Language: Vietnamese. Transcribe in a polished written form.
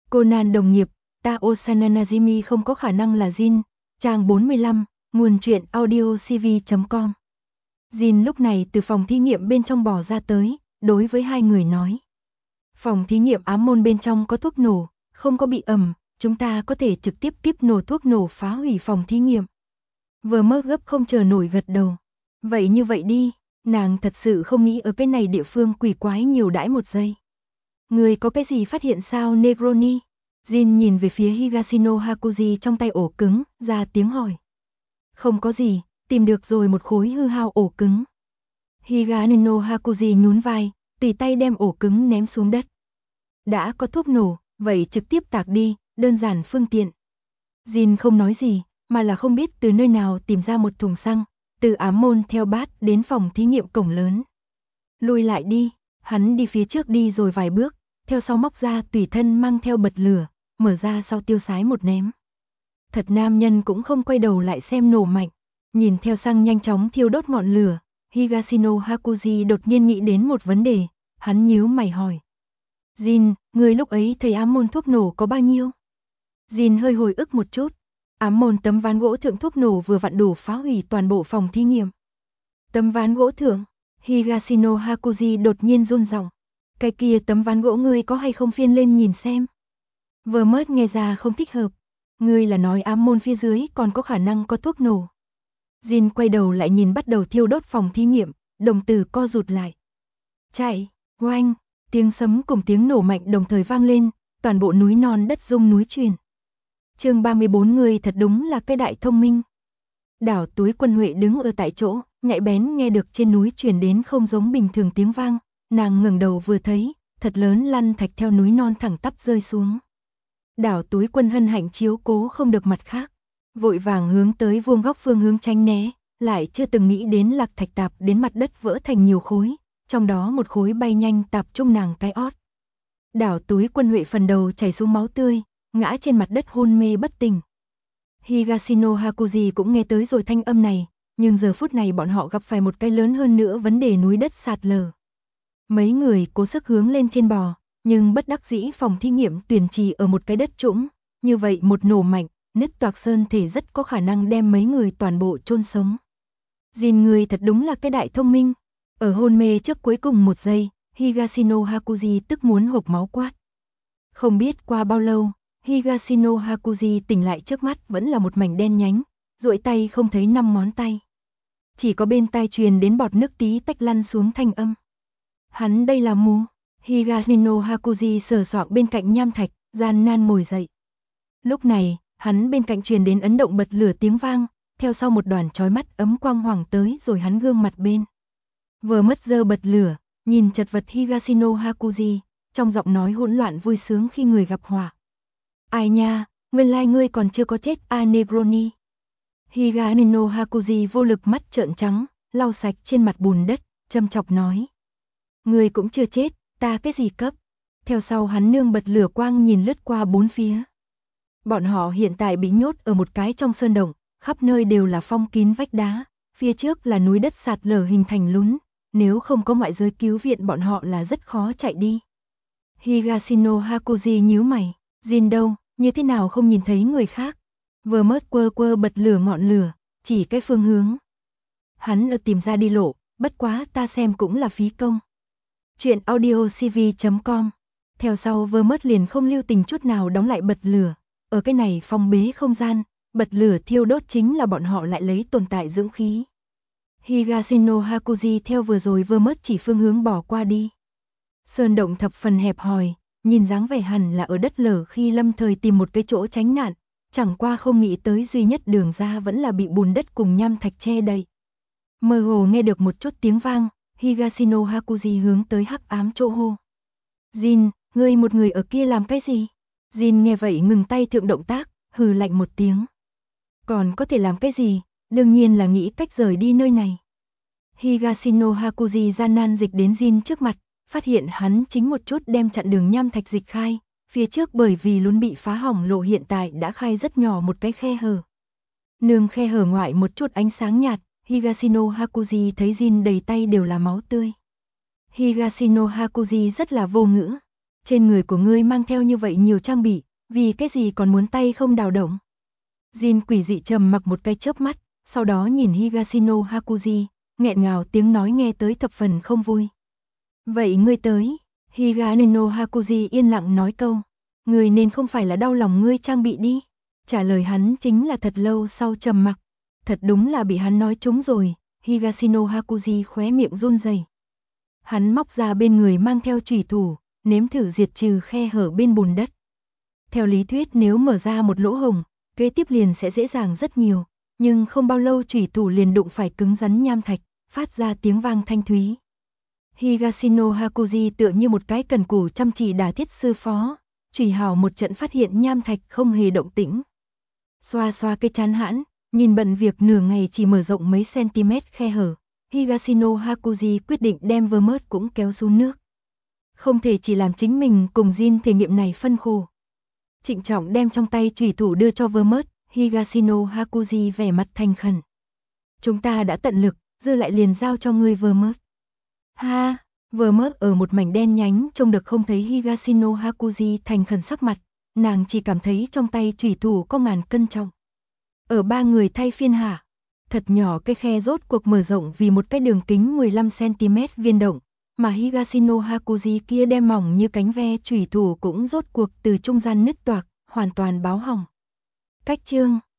Conan đồng nghiệp, Tao Sananajimi không có khả năng là Jin, trang 45, nguồn truyện audio cv.com. Jin lúc này từ phòng thí nghiệm bên trong bò ra tới, đối với hai người nói. Phòng thí nghiệm ám môn bên trong có thuốc nổ, không có bị ẩm, chúng ta có thể trực tiếp tiếp nổ thuốc nổ phá hủy phòng thí nghiệm. Vừa mơ gấp không chờ nổi gật đầu. Vậy như vậy đi, nàng thật sự không nghĩ ở cái này địa phương quỷ quái nhiều đãi một giây. Người có cái gì phát hiện sao Negroni? Jin nhìn về phía Higashino Hakuji trong tay ổ cứng, ra tiếng hỏi. Không có gì, tìm được rồi một khối hư hao ổ cứng. Higashino Hakuji nhún vai, tùy tay đem ổ cứng ném xuống đất. Đã có thuốc nổ, vậy trực tiếp tạc đi, đơn giản phương tiện. Jin không nói gì, mà là không biết từ nơi nào tìm ra một thùng xăng, từ ám môn theo bát đến phòng thí nghiệm cổng lớn. Lùi lại đi, hắn đi phía trước đi rồi vài bước, theo sau móc ra tùy thân mang theo bật lửa, mở ra sau tiêu sái một ném. Thật nam nhân cũng không quay đầu lại xem nổ mạnh, nhìn theo xăng nhanh chóng thiêu đốt ngọn lửa, Higashino Hakuji đột nhiên nghĩ đến một vấn đề, hắn nhíu mày hỏi. Jin, người lúc ấy thấy ám môn thuốc nổ có bao nhiêu? Jin hơi hồi ức một chút, ám môn tấm ván gỗ thượng thuốc nổ vừa vặn đủ phá hủy toàn bộ phòng thí nghiệm. Tấm ván gỗ thượng, Higashino Hakuji đột nhiên run giọng. Cái kia tấm ván gỗ ngươi có hay không phiên lên nhìn xem? Vừa mới nghe ra không thích hợp. Ngươi là nói ám môn phía dưới còn có khả năng có thuốc nổ. Jin quay đầu lại nhìn bắt đầu thiêu đốt phòng thí nghiệm, đồng tử co rụt lại. Chạy, oanh, tiếng sấm cùng tiếng nổ mạnh đồng thời vang lên, toàn bộ núi non đất rung núi chuyển. Chương 34 người thật đúng là cái đại thông minh. Đảo Túi Quân Huệ đứng ở tại chỗ, nhạy bén nghe được trên núi truyền đến không giống bình thường tiếng vang, nàng ngẩng đầu vừa thấy, thật lớn lăn thạch theo núi non thẳng tắp rơi xuống. Đảo Túi Quân hân hạnh chiếu cố không được mặt khác, vội vàng hướng tới vuông góc phương hướng tránh né, lại chưa từng nghĩ đến lạc thạch tạp đến mặt đất vỡ thành nhiều khối, trong đó một khối bay nhanh tạp trung nàng cái ót. Đảo Túi Quân Huệ phần đầu chảy xuống máu tươi, ngã trên mặt đất hôn mê bất tỉnh. Higashino Hakuji cũng nghe tới rồi thanh âm này, nhưng giờ phút này bọn họ gặp phải một cái lớn hơn nữa vấn đề núi đất sạt lở. Mấy người cố sức hướng lên trên bò, nhưng bất đắc dĩ phòng thí nghiệm tuyển trì ở một cái đất trũng, như vậy một nổ mạnh, nứt toạc sơn thể rất có khả năng đem mấy người toàn bộ chôn sống. Jin người thật đúng là cái đại thông minh. Ở hôn mê trước cuối cùng một giây, Higashino Hakuji tức muốn hộc máu quát. Không biết qua bao lâu, Higashino Hakuji tỉnh lại trước mắt vẫn là một mảnh đen nhánh, duỗi tay không thấy 5 ngón tay. Chỉ có bên tai truyền đến bọt nước tí tách lăn xuống thanh âm. Hắn đây là mù. Higashino Hakuji sờ soạng bên cạnh nham thạch, gian nan ngồi dậy. Lúc này, hắn bên cạnh truyền đến ấn động bật lửa tiếng vang, theo sau một đoàn chói mắt ấm quang hoàng tới rồi hắn gương mặt bên. Vừa mất giơ bật lửa, nhìn chật vật Higashino Hakuji, trong giọng nói hỗn loạn vui sướng khi người gặp họa. Ai nha, nguyên lai ngươi còn chưa có chết a Negroni. Higashino Hakuji vô lực mắt trợn trắng, lau sạch trên mặt bùn đất, châm chọc nói. Ngươi cũng chưa chết, ta cái gì cấp. Theo sau hắn nương bật lửa quang nhìn lướt qua bốn phía. Bọn họ hiện tại bị nhốt ở một cái trong sơn động, khắp nơi đều là phong kín vách đá, phía trước là núi đất sạt lở hình thành lún, nếu không có ngoại giới cứu viện bọn họ là rất khó chạy đi. Higashino Hakuji nhíu mày, Jin đâu, như thế nào không nhìn thấy người khác. Vừa mất quơ bật lửa ngọn lửa, chỉ cái phương hướng. Hắn ở tìm ra đi lộ, bất quá ta xem cũng là phí công. Chuyện audio cv.com. Theo sau vừa mất liền không lưu tình chút nào đóng lại bật lửa. Ở cái này phong bế không gian, bật lửa thiêu đốt chính là bọn họ lại lấy tồn tại dưỡng khí. Higashino Hakuji theo vừa rồi vừa mất chỉ phương hướng bỏ qua đi. Sơn động thập phần hẹp hòi, nhìn dáng vẻ hẳn là ở đất lở khi lâm thời tìm một cái chỗ tránh nạn, chẳng qua không nghĩ tới duy nhất đường ra vẫn là bị bùn đất cùng nham thạch che đậy. Mơ hồ nghe được một chút tiếng vang, Higashino Hakuji hướng tới hắc ám chỗ hô. Jin, ngươi một người ở kia làm cái gì? Jin nghe vậy ngừng tay thượng động tác, hừ lạnh một tiếng. Còn có thể làm cái gì? Đương nhiên là nghĩ cách rời đi nơi này. Higashino Hakuji gian nan dịch đến Jin trước mặt, phát hiện hắn chính một chút đem chặn đường nham thạch dịch khai, phía trước bởi vì luôn bị phá hỏng lộ hiện tại đã khai rất nhỏ một cái khe hở. Nương khe hở ngoại một chút ánh sáng nhạt, Higashino Hakuji thấy Jin đầy tay đều là máu tươi. Higashino Hakuji rất là vô ngữ. Trên người của ngươi mang theo như vậy nhiều trang bị, vì cái gì còn muốn tay không đào động? Jin quỷ dị trầm mặc một cái chớp mắt, sau đó nhìn Higashino Hakuji, nghẹn ngào tiếng nói nghe tới thập phần không vui. Vậy ngươi tới, Higashino Hakuji yên lặng nói câu, ngươi nên không phải là đau lòng ngươi trang bị đi. Trả lời hắn chính là thật lâu sau trầm mặc. Thật đúng là bị hắn nói trúng rồi, Higashino Hakuji khóe miệng run rẩy. Hắn móc ra bên người mang theo chủy thủ, nếm thử diệt trừ khe hở bên bùn đất. Theo lý thuyết nếu mở ra một lỗ hổng, kế tiếp liền sẽ dễ dàng rất nhiều, nhưng không bao lâu chủy thủ liền đụng phải cứng rắn nham thạch, phát ra tiếng vang thanh thúy. Higashino Hakuji tựa như một cái cần cù chăm chỉ đả thiết sư phó, chủy hào một trận phát hiện nham thạch không hề động tĩnh. Xoa xoa cái chán hãn, nhìn bận việc nửa ngày chỉ mở rộng mấy cm khe hở, Higashino Hakuji quyết định đem Vermouth cũng kéo xuống nước. Không thể chỉ làm chính mình cùng Jin thể nghiệm này phân khổ. Trịnh trọng đem trong tay chủy thủ đưa cho Vermouth, Higashino Hakuji vẻ mặt thành khẩn. Chúng ta đã tận lực, dư lại liền giao cho ngươi Vermouth. Ha, Vermouth ở một mảnh đen nhánh trông được không thấy Higashino Hakuji thành khẩn sắc mặt, nàng chỉ cảm thấy trong tay chủy thủ có ngàn cân trọng. Ở ba người thay phiên hạ, thật nhỏ cái khe rốt cuộc mở rộng vì một cái đường kính 15 cm viên động, mà Higashino Hakuji kia đem mỏng như cánh ve chủy thủ cũng rốt cuộc từ trung gian nứt toạc, hoàn toàn báo hỏng. Cách chương